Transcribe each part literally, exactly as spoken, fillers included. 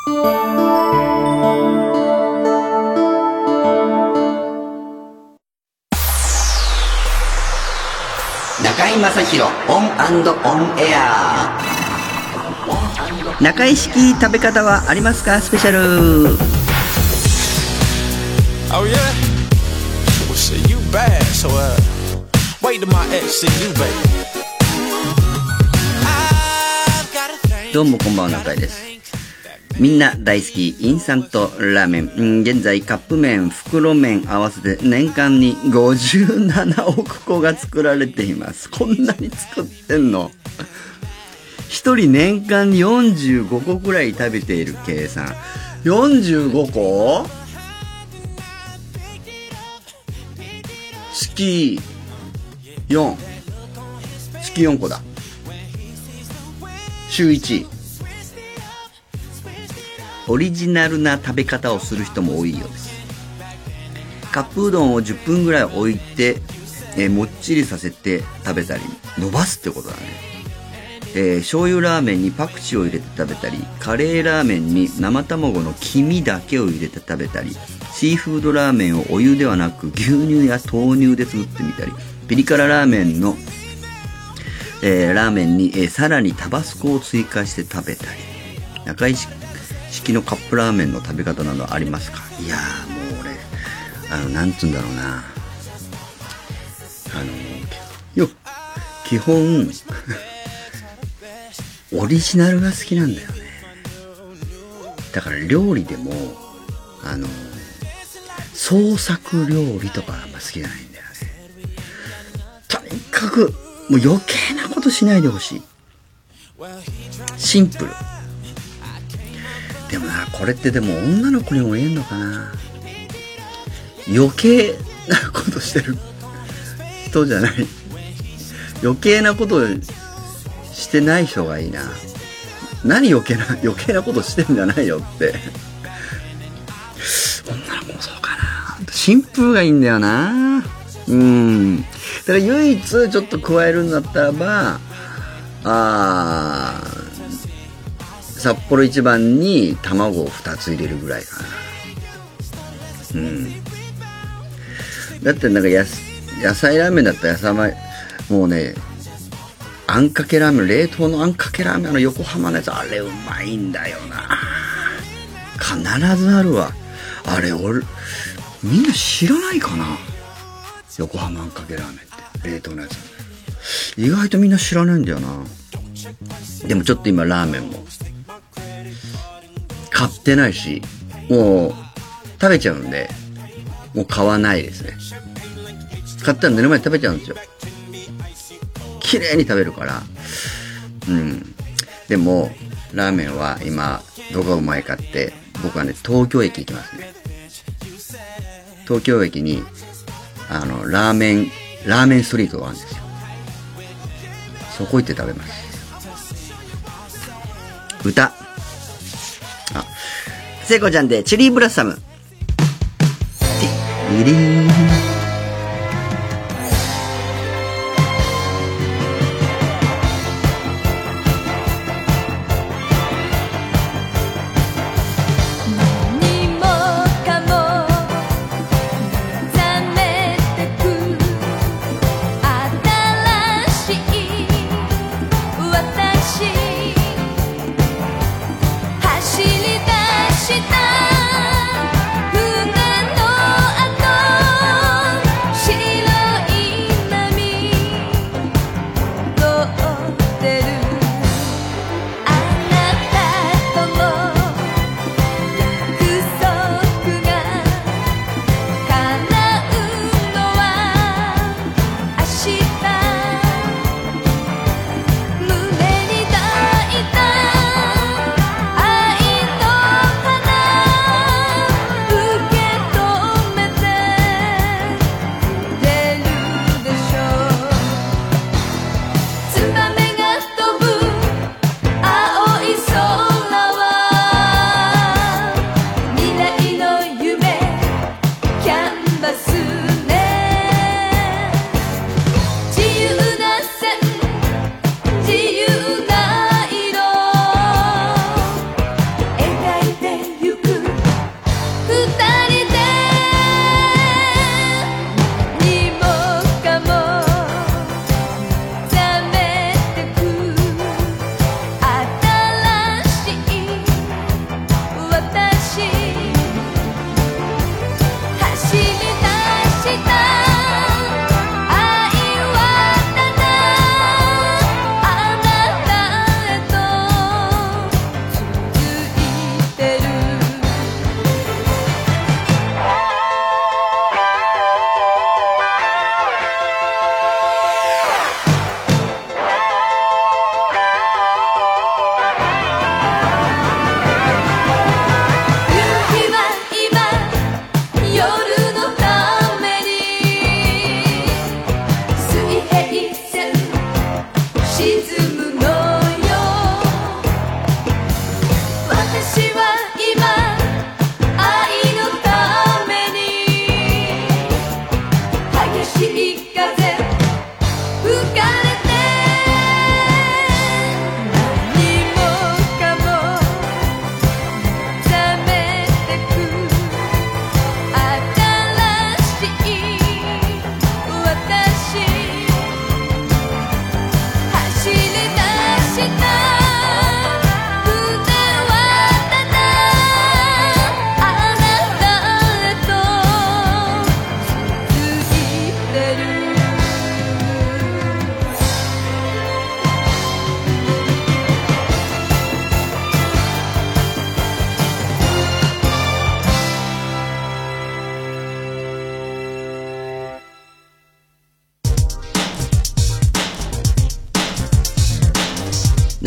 中井正広オン&オンエア。中井式食べ方はありますかスペシャル。 Oh yeah? Well shit, you bad, so uh wait till my ex see you, baby. どうもこんばんは、中井です。みんな大好きインスタントラーメン、うん、現在カップ麺、袋麺合わせて年間にごじゅうななおくこが作られています。こんなに作ってんの。一人年間によんじゅうごこくらい食べている計算。よんじゅうごこ？月よん。月よんこだ。週いち。オリジナルな食べ方をする人も多いようです。カップうどんをじゅっぷんぐらい置いて、えー、もっちりさせて食べたり、伸ばすってことだね。えー、醤油ラーメンにパクチーを入れて食べたり、カレーラーメンに生卵の黄身だけを入れて食べたり、シーフードラーメンをお湯ではなく牛乳や豆乳で作ってみたり、ピリ辛ラーメンの、えー、ラーメンに、えー、さらにタバスコを追加して食べたり、中井式のカップラーメンの食べ方などありますか？いやーもう俺あのなんつうんだろうな、あのよ基本オリジナルが好きなんだよね。だから料理でもあの創作料理とかあんま好きじゃないんだよね。とにかくもう余計なことしないでほしい。シンプル。でもな、これってでも女の子にも言えんのかな。余計なことしてる人じゃない、余計なことしてない人がいいな。何余計な余計なことしてんじゃないよって。女の子もそうかな。シンプルがいいんだよな。うん。だから唯一ちょっと加えるんだったらば、あー札幌一番に卵をふたつ入れるぐらいかな。うん。だってなんかや野菜ラーメンだったら野菜もうね、あんかけラーメン、冷凍のあんかけラーメンの横浜のやつ、あれうまいんだよな。必ずあるわ。あれ俺みんな知らないかな。横浜あんかけラーメンって冷凍のやつ。意外とみんな知らないんだよな。でもちょっと今ラーメンも買ってないし、もう食べちゃうんで、もう買わないですね。買ったら寝る前に食べちゃうんですよ。綺麗に食べるから。うん。でもラーメンは今どこがうまいかって、僕はね東京駅行きますね。東京駅にあのラーメンラーメンストリートがあるんですよ。そこ行って食べます。歌。あ、聖子ちゃんでチェリーブラッサム。ティリー走り出した船の後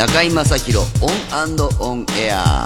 中居正広オン&オンエア。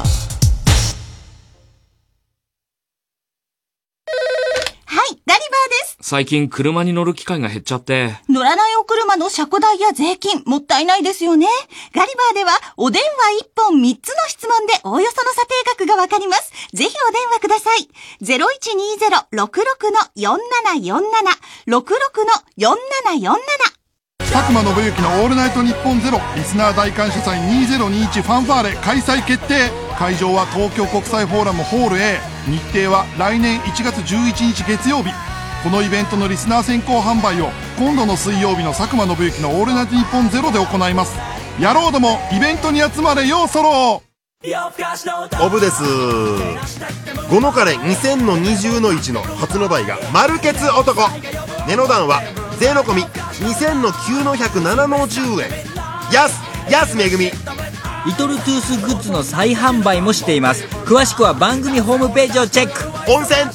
はい、ガリバーです。 最近車に乗る機会が減っちゃって。 乗らないお車の車庫代や税金、もったいないですよね。ガリバーでは、お電話いっぽんみっつの質問でおおよその査定額がわかります。ぜひお電話ください。ゼロいちにゼロ ろくろく よんななよんなな ろくろく よんななよんなな。 佐久間信之のオールナイトニッポンゼロリスナー大感謝祭にせんにじゅういちファンファーレ開催決定。会場は東京国際フォーラムホール A。 日程は来年いちがつじゅういちにち月曜日。このイベントのリスナー先行販売を今度の水曜日の佐久間信之のオールナイトニッポンゼロで行います。やろうどもイベントに集まれようそろう。 オブです。ゴノカレにせんのにじゅうのいちの初の倍が丸ケツ男。値の段は税の込みにせんのきゅうのひゃくななのじゅうえん。やすやすめぐみ。 リトルトゥースグッズの再販売もしています。詳しくは番組ホームページをチェック。 温泉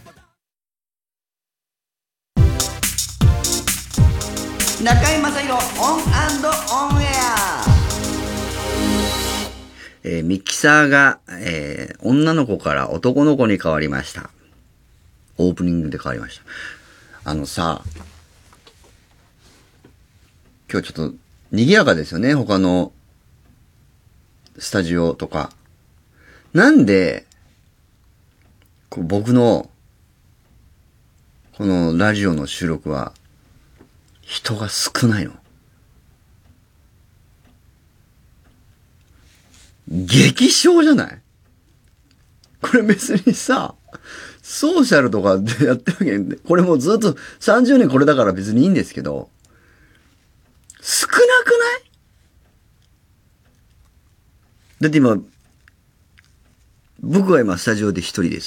中居正広オン&オンエア。えー、ミキサーが、えー、女の子から男の子に変わりました。オープニングで変わりました。あのさ、今日ちょっと賑やかですよね、他のスタジオとか。なんで、こう僕の、このラジオの収録は、人が少ないの。激小じゃない？これ別にさ、ソーシャルとかでやってるわけで、これもうずっとさんじゅうねんこれだから別にいいんですけど、少なくない？だって今、僕は今スタジオで一人です。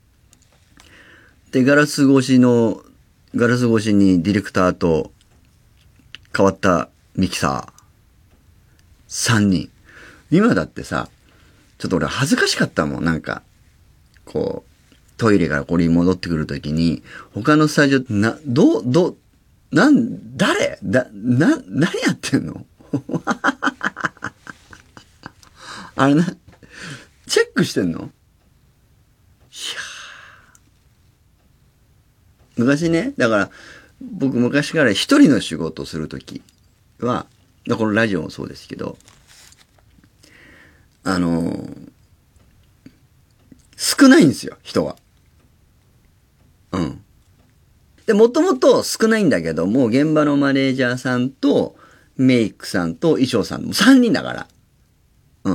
で、ガラス越しの、ガラス越しにディレクターと変わったミキサーさんにん。今だってさ、ちょっと俺恥ずかしかったもん。なんか、こう、トイレからこれに戻ってくるときに、他のスタジオ、な、どう、どう、なん、誰だ、な、何やってんのあれな、チェックしてんの？いや昔ね、だから、僕昔から一人の仕事をするときは、このラジオもそうですけど、あのー、少ないんですよ、人は。うん。で、もともと少ないんだけど、もう現場のマネージャーさんと、メイクさんと衣装さん、もうさんにんだから。うん。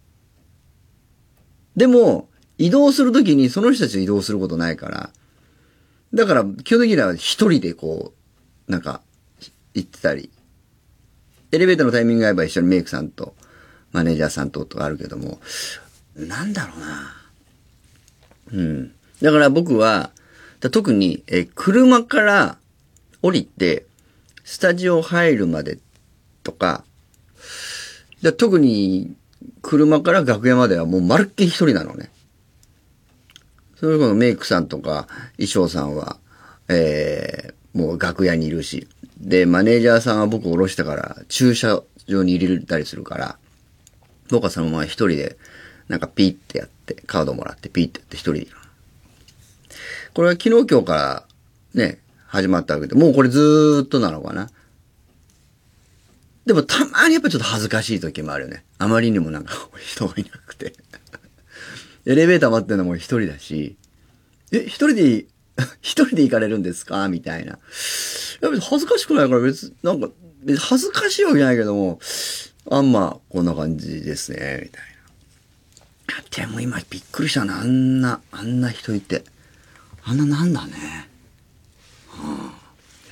でも、移動するときにその人たちと移動することないから、だから、基本的には一人でこう、なんか、行ってたり、エレベーターのタイミングが合えば一緒にメイクさんと、マネージャーさんととかあるけども、なんだろうな。うん。だから僕は、特に、え、車から降りて、スタジオ入るまでとか、だ特に、車から楽屋まではもうまるっきり一人なのね。それこそメイクさんとか衣装さんは、えー、もう楽屋にいるし。で、マネージャーさんは僕を降ろしてから駐車場に入れたりするから、僕はそのまま一人で、なんかピーってやって、カードもらってピーってやって一人でいる。これは昨日今日からね、始まったわけで、もうこれずーっとなのかな。でもたまにやっぱちょっと恥ずかしい時もあるよね。あまりにもなんか人がいなくて。エレベーター待ってるのも一人だし、え、一人でいい、一人で行かれるんですかみたいな。いや別に恥ずかしくないから別、なんか、別に恥ずかしいわけないけども、あんまこんな感じですね、みたいな。でも今びっくりしたな、あんな、あんな人いて。あんななんだね。はあ、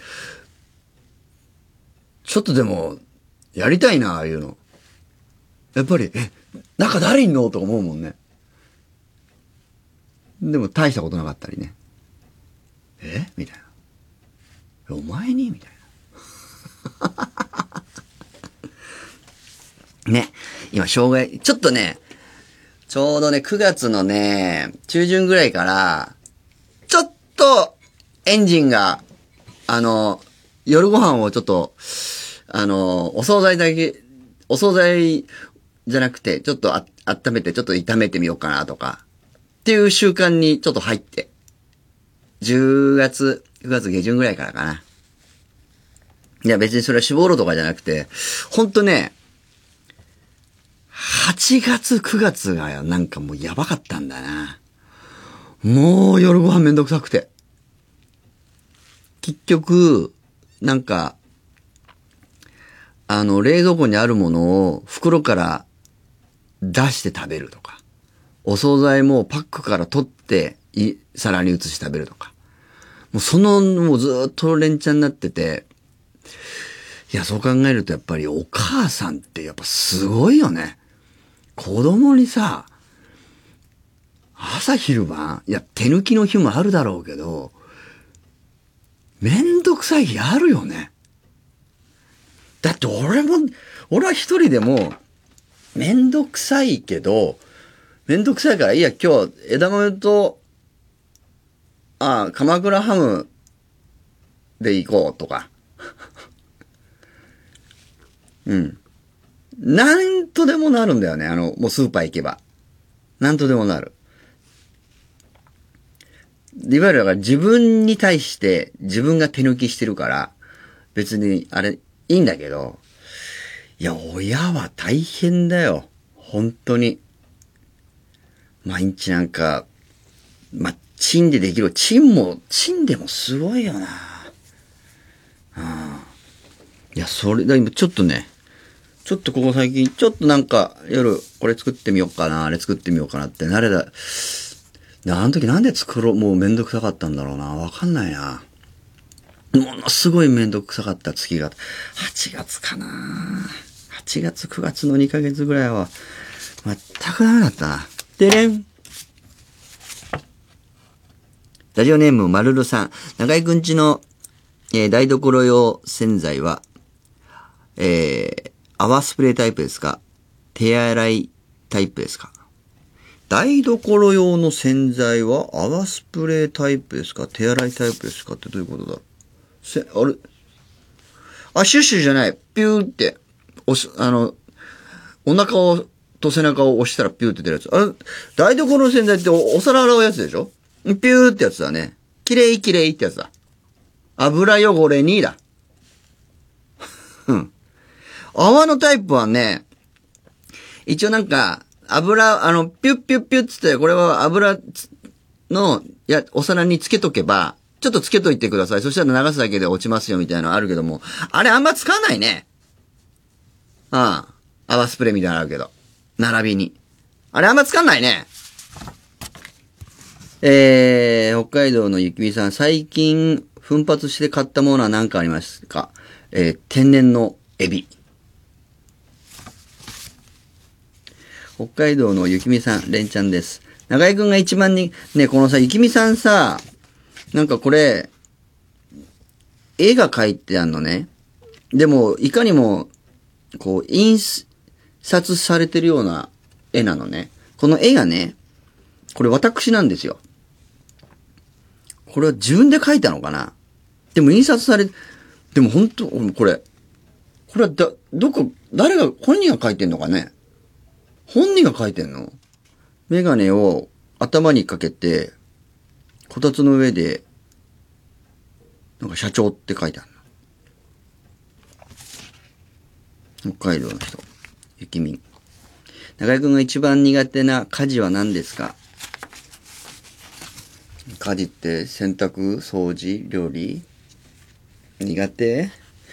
ちょっとでも、やりたいな、ああいうの。やっぱり、え、中誰いんのとか思うもんね。でも大したことなかったりね。えみたいな。お前にみたいな。ね。今、障害、ちょっとね、ちょうどね、くがつのね、中旬ぐらいから、ちょっと、エンジンが、あの、夜ご飯をちょっと、あの、お惣菜だけ、おお惣菜じゃなくて、ちょっとあ温めて、ちょっと炒めてみようかなとか、っていう習慣にちょっと入って、じゅうがつ、くがつ下旬ぐらいからかな。いや別にそれは絞るとかじゃなくて、ほんとね、はちがつ、くがつがなんかもうやばかったんだな。もう夜ご飯めんどくさくて。結局、なんか、あの、冷蔵庫にあるものを袋から出して食べるとか、お惣菜もパックから取ってい皿に移して食べるとか、もうその、もうずーっと連チャンになってて、いや、そう考えるとやっぱりお母さんってやっぱすごいよね。子供にさ、朝昼晩、いや、手抜きの日もあるだろうけど、めんどくさい日あるよね。だって俺も、俺は一人でも、めんどくさいけど、めんどくさいから、いや、今日、枝豆と、ああ、鎌倉ハムで行こうとか。うん。なんとでもなるんだよね。あの、もうスーパー行けば。なんとでもなる。いわゆるだから自分に対して自分が手抜きしてるから、別にあれいいんだけど、いや、親は大変だよ。本当に。毎日なんか、まあ、チンでできる。チンも、チンでもすごいよな。うん。いや、それだ、今ちょっとね、ちょっとここ最近、ちょっとなんか夜これ作ってみようかな、あれ作ってみようかなって慣れた。あの時なんで作ろう、もうめんどくさかったんだろうな。わかんないな。ものすごいめんどくさかった月が、はちがつかな。はちがつ、くがつのにかげつぐらいは、全くダメだったな。でれん。ラジオネームまるるさん。中井くんちの、えー、台所用洗剤は、えー、泡スプレータイプですか？手洗いタイプですか？台所用の洗剤は泡スプレータイプですか？手洗いタイプですかってどういうことだろう？せ、あれあ、シュッシュじゃない。ピューって、押す、あの、お腹を、と背中を押したらピューって出るやつ。あれ、台所の洗剤って お, お皿洗うやつでしょ？ピューってやつだね。きれいきれいってやつだ。油汚れにだ。うん。泡のタイプはね、一応なんか、油、あの、ピュッピュッピュッつって、これは油の、いや、お皿につけとけば、ちょっとつけといてください。そしたら流すだけで落ちますよみたいなのあるけども、あれあんま使わないね。ああ。泡スプレーみたいなのあるけど。並びに。あれあんま使わないね。えー、北海道のゆきみさん、最近奮発して買ったものは何かありますか？えー、天然のエビ。北海道のゆきみさん、れんちゃんです。中井くんが一番に、ね、このさ、ゆきみさんさ、なんかこれ、絵が描いてあんのね。でも、いかにも、こう、印刷されてるような絵なのね。この絵がね、これ私なんですよ。これは自分で描いたのかな？でも印刷され、でも本当、これ、これはだ、どこ、誰が、本人が描いてんのかね？本人が描いてんの？メガネを頭にかけて、こたつの上で、なんか社長って書いてあるの。北海道の人。ゆきみん。中井くんが一番苦手な家事は何ですか？家事って洗濯、掃除、料理？苦手？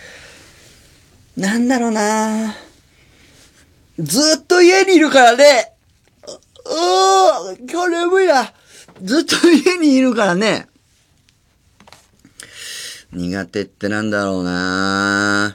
なんだろうな。ずっと家にいるからね。うー、今日眠いな。ずっと家にいるからね。苦手ってなんだろうな。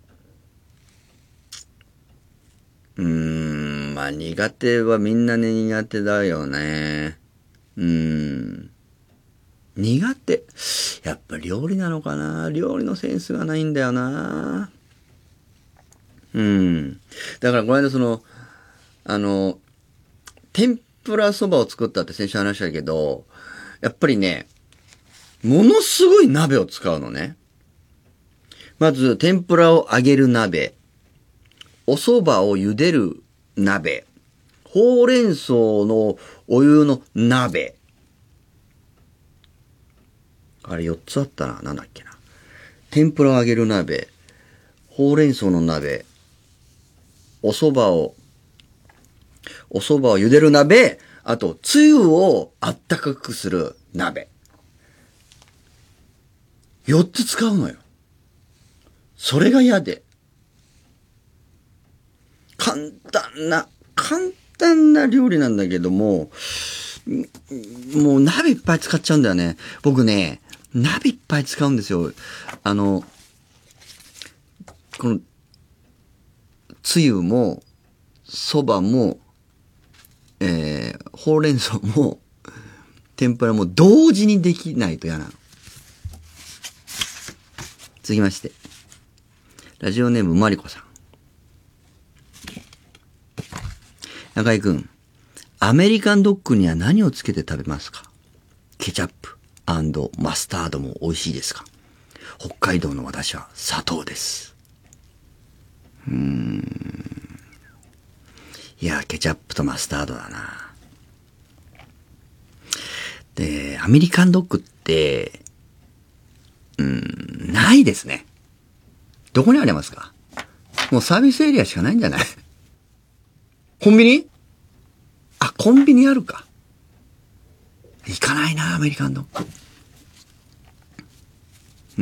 うーん、まあ苦手はみんなね苦手だよね。うーん。苦手。やっぱ料理なのかな。料理のセンスがないんだよな。うん。だからこの間その、あの、天ぷらそばを作ったって先週話したけど、やっぱりね、ものすごい鍋を使うのね。まず、天ぷらを揚げる鍋。 お蕎麦を茹でる鍋、ほうれん草のお湯の鍋。あれよっつあったな。なんだっけな。天ぷらを揚げる鍋、ほうれん草の鍋、お蕎麦を、お蕎麦を茹でる鍋、あと、つゆをあったかくする鍋。よっつ使うのよ。それが嫌で。簡単な、簡単な料理なんだけども、もう鍋いっぱい使っちゃうんだよね。僕ね、鍋いっぱい使うんですよ。あの、この、つゆも、そばも、えー、ほうれん草も、天ぷらも同時にできないと嫌なの。続きまして。ラジオネームマリコさん。中井くん、アメリカンドッグには何をつけて食べますか？ケチャップ&マスタードも美味しいですか？北海道の私は砂糖です。うーん。いや、ケチャップとマスタードだな。で、アメリカンドッグって、うーん、ないですね。どこにありますか？もうサービスエリアしかないんじゃない？コンビニ？あ、コンビニあるか。行かないな、アメリカンドッグ。うん。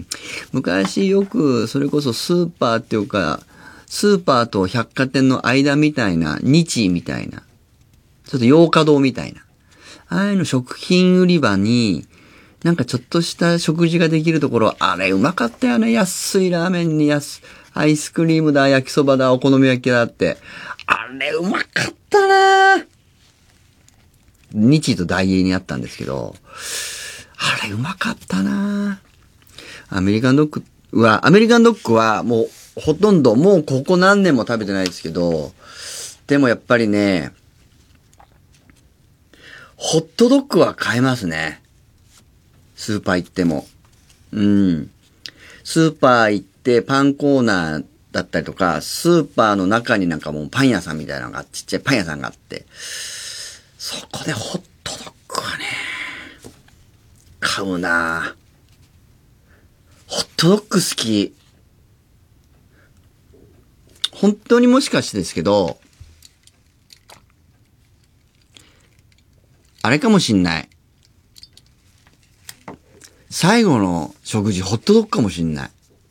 昔よく、それこそスーパーっていうか、スーパーと百貨店の間みたいな、日みたいな、ちょっと洋華堂みたいな。ああいうの食品売り場に、なんかちょっとした食事ができるところ、あれうまかったよね。安いラーメンに安、アイスクリームだ、焼きそばだ、お好み焼きだって。あれうまかったな。日と大英にあったんですけど、あれうまかったな。アメリカンドッグは、アメリカンドッグはもうほとんどもうここ何年も食べてないですけど、でもやっぱりね、ホットドッグは買えますね。スーパー行っても。うん。スーパー行ってパンコーナーだったりとか、スーパーの中になんかもうパン屋さんみたいなのが、ちっちゃいパン屋さんがあって、そこでホットドッグはね、買うな。ホットドッグ好き。本当にもしかしてですけど、あれかもしんない。最後の食事、ホットドッグかもしんない。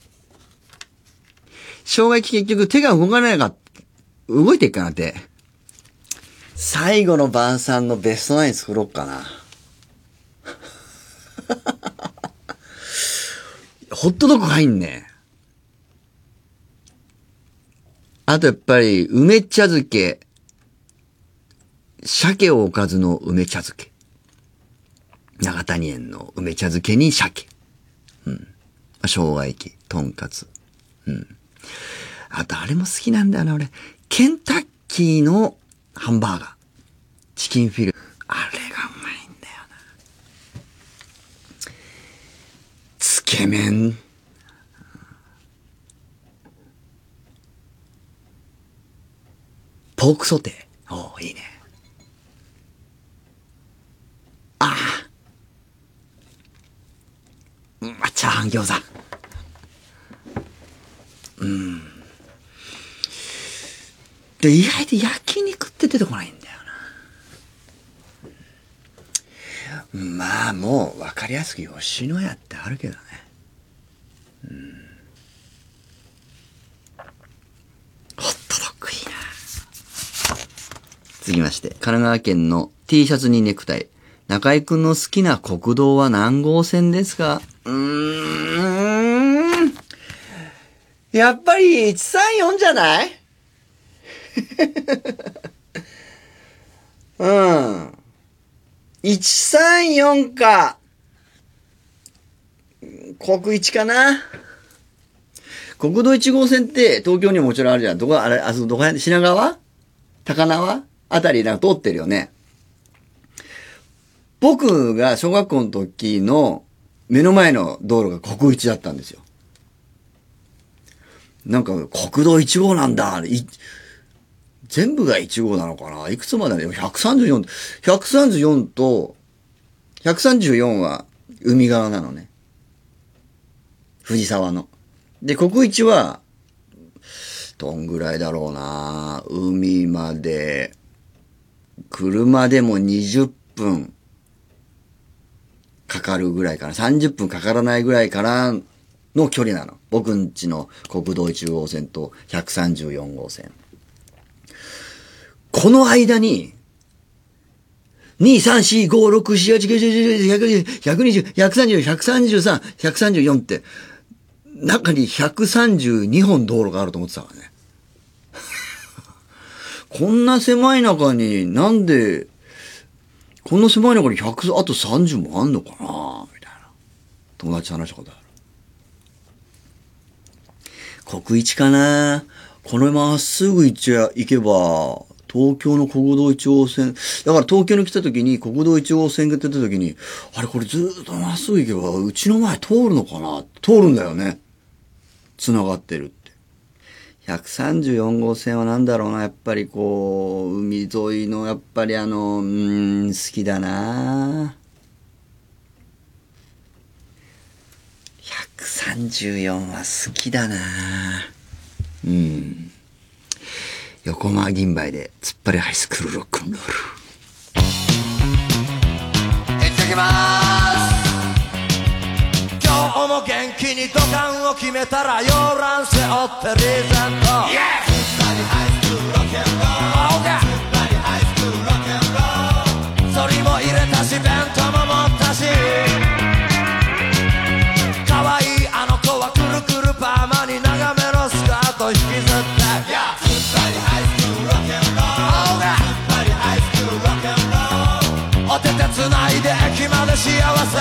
生姜焼き結局手が動かないか、動いていくかなって。最後の晩餐のベストナイン作ろうかな。ホットドッグ入んね。あとやっぱり梅茶漬け。鮭をおかずの梅茶漬け。長谷園の梅茶漬けに鮭。うん。生姜焼き、とんかつ。うん。あとあれも好きなんだよな、俺。ケンタッキーのハンバーガー。チキンフィル。あれがうまいんだよな。つけ麺。ポークソテー。おー、いいね。ああ。まあ、チャーハン餃子。うん。で、意外と焼肉って出てこないんだよな。まあ、もう分かりやすく吉野家ってあるけどね。うん。ホットドッグいいな。続きまして、神奈川県の T シャツにネクタイ。中井くんの好きな国道は何号線ですか？うーん。やっぱりいちさんよんじゃない？うん。いちさんよんか。国一かな。国道いち号線って東京にももちろんあるじゃん。どこ、あれ、あそこどこや、品川？高輪？あたりなんか通ってるよね。僕が小学校の時の目の前の道路が国一だったんですよ。 なんか国道いち号なんだ。い全部がいち号なのかな。いくつまでだよ。ひゃくさんじゅうよん、ひゃくさんじゅうよんと、ひゃくさんじゅうよんは海側なのね。藤沢の。で、国一は、どんぐらいだろうな。海まで、車でもにじゅっぷんかかるぐらいかな。さんじゅっぷんかからないぐらいからの距離なの。僕んちの国道いち号線とひゃくさんじゅうよん号線。この間に、に、さん、し、ご、ろく、し、はち、きゅう、じゅう、じゅういち、ひゃくにじゅう、ひゃくにじゅう、ひゃくさんじゅう、ひゃくさんじゅうさん、ひゃくさんじゅうよんって、中にひゃくさんじゅうにほん道路があると思ってたからね。こんな狭い中に、なんで、こんな狭い中にひゃく、あとさんじゅうもあんのかなみたいな。友達と話したことある。国一かなこのまっすぐ行っちゃ、行けば、東京の国道いち号線、だから東京に来た時に国道いち号線が出た時に、あれこれずーっとまっすぐ行けば、うちの前通るのかな通るんだよね。繋がってるって。ひゃくさんじゅうよん号線はなんだろうな、やっぱりこう、海沿いの、やっぱりあの、うーん、好きだなひゃくさんじゅうよんは好きだなうん。横浜銀杯で突っ張りハイスクールロックンロール。 行ってきまーす。今日も元気に土管を決めたら洋蘭背負ってリーゼント、yeah! 突っ張りハイスクールロックンロール、突っ張りハイスクールロックンロール、そりも入れたし弁当も持ったし、可愛いあの子はくるくるパーマに長めのスカート引きずって、yeah!お手手つないで駅まで幸せ、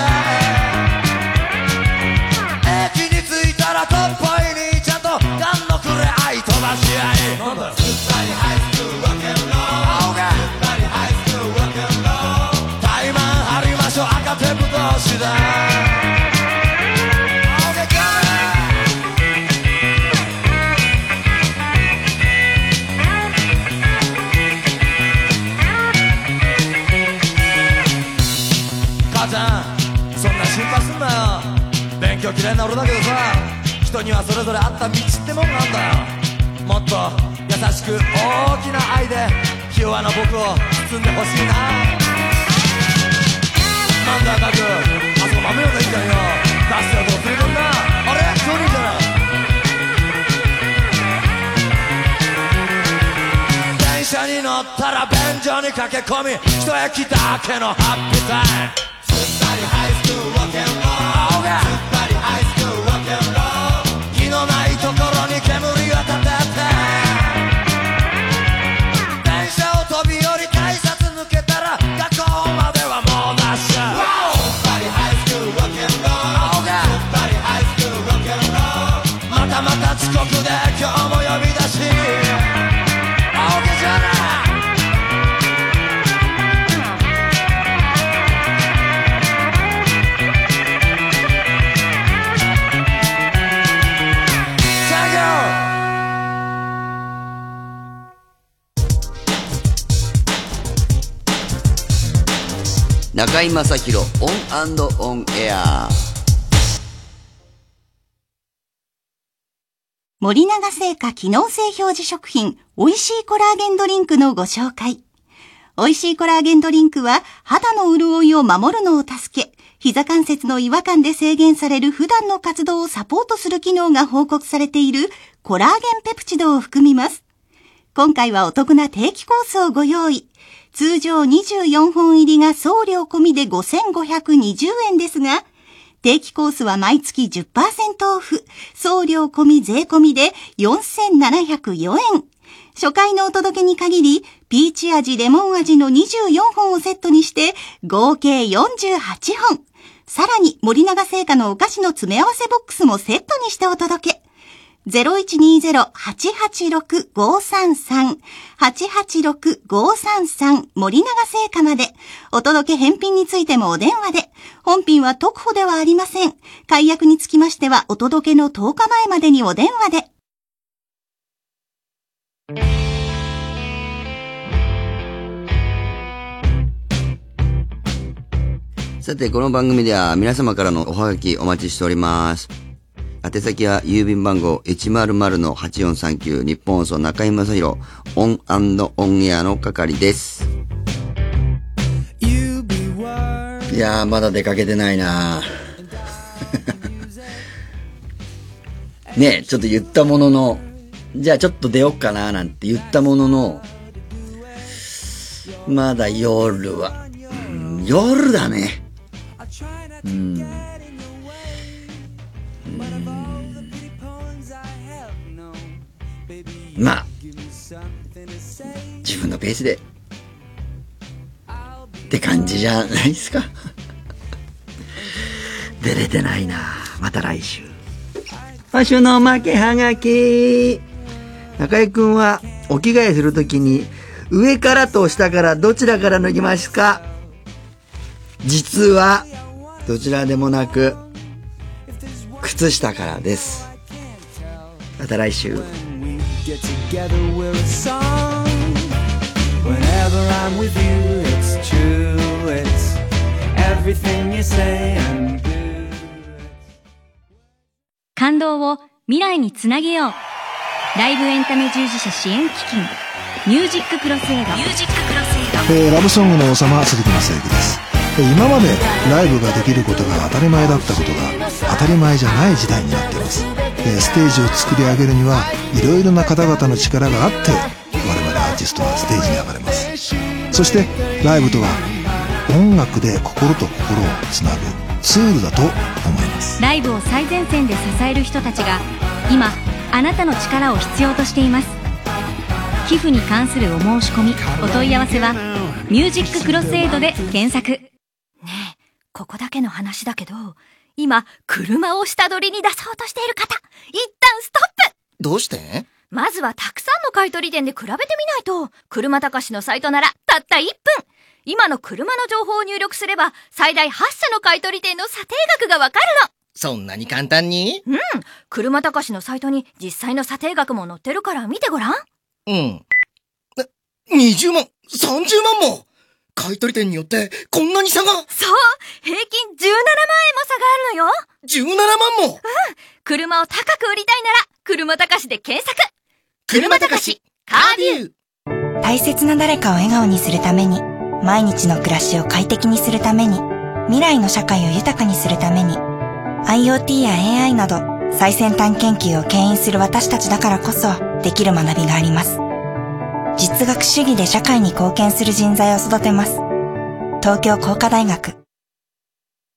駅に着いたらとっぽい兄ちゃんとガンのくれ合い飛ばし合い、なんだよ突っ張りハイスクールロックンロール、突っ張りハイスクールロックンロール、タイマン張りましょう赤テープ同士で、そんな心配すんなよ。勉強嫌いな俺だけどさ、人にはそれぞれあった道ってもんがあんだよ。もっと優しく大きな愛でひ弱な僕を包んでほしいな。なんだかくあそこ豆よがいいじゃんよ。出すよどうするんだ。あれそういいじゃん。電車に乗ったら便所に駆け込み、一駅だけのハッピータイム、ハイスクールロックンロール、突っ張りハイスクールロックンロール、火のないところに煙を立てて、電車を飛び降り改札抜けたら学校まではもうダッシュ、突っ張りハイスクールロックンロール、突っ張りハイスクールロックンロール、またまた遅刻で今日も呼び出し、青毛じゃない中居正広オン&オンエア。 森永製菓機能性表示食品おいしいコラーゲンドリンクのご紹介。おいしいコラーゲンドリンクは肌の潤いを守るのを助け、膝関節の違和感で制限される普段の活動をサポートする機能が報告されているコラーゲンペプチドを含みます。今回はお得な定期コースをご用意。通常にじゅうよんほん入りが送料込みでごせんごひゃくにじゅうえんですが、定期コースは毎月 じゅっパーセント オフ、送料込み税込みでよんせんななひゃくよえん。初回のお届けに限り、ピーチ味、レモン味のにじゅうよんほんをセットにして、合計よんじゅうはちほん。さらに、森永製菓のお菓子の詰め合わせボックスもセットにしてお届け。ゼロいちにゼロ はちはちろく ごさんさん はちはちろく ごさんさん 森永製菓まで。お届け返品についてもお電話で。本品は特保ではありません。解約につきましてはお届けのとおかまえまでにお電話で。 さて、この番組では皆様からのおはがきお待ちしております。宛先は郵便番号 いちまるまるのはちよんさんきゅう 日本放送中居正広オン&オンエアの係です。いやー、まだ出かけてないなねえ、ちょっと言ったものの、じゃあちょっと出よっかななんて言ったものの、まだ夜は、うん、夜だね。うん。まあ、自分のペースでって感じじゃないですか。出れてないな。また来週。今週の負けはがき。中居くんはお着替えするときに上からと下からどちらから脱ぎますか？実はどちらでもなく靴下からです。また来週。Get together, we're a song. Whenever I'm with you, it's true. It's everything you say and do. 感動を未来につなげよう。ライブエンタメ従事者支援基金ミュージッククロスエイド。ミュージッククロスエイド。 えー、ラブソングの王様鈴木雅之です。今までライブができることが当たり前だったことが当たり前じゃない時代になっています。ステージを作り上げるにはいろいろな方々の力があって我々アーティストはステージに上がれます。そしてライブとは音楽で心と心をつなぐツールだと思います。 ライブを最前線で支える人たちが今あなたの力を必要としています。寄付に関するお申し込みお問い合わせはミュージッククロスエイドで検索。 ねえ、ここだけの話だけど、今、車を下取りに出そうとしている方、一旦ストップ！ どうして？ まずはたくさんの買取店で比べてみないと、車たかしのサイトならたったいっぷん！今の車の情報を入力すれば、最大はち社の買取店の査定額がわかるの！ そんなに簡単に？ うん。車たかしのサイトに実際の査定額も載ってるから見てごらん。 うん。にじゅうまん、さんじゅうまんも買取店によってこんなに差が。 そう、平均じゅうななまんえんも差があるのよ。 じゅうななまんも。 うん。車を高く売りたいなら、車たかしで検索。 車たかし、カーデュー。 大切な誰かを笑顔にするために、毎日の暮らしを快適にするために、未来の社会を豊かにするために、IoT や エーアイ など最先端研究を牽引する私たちだからこそできる学びがあります。実学主義で社会に貢献する人材を育てます。東京工科大学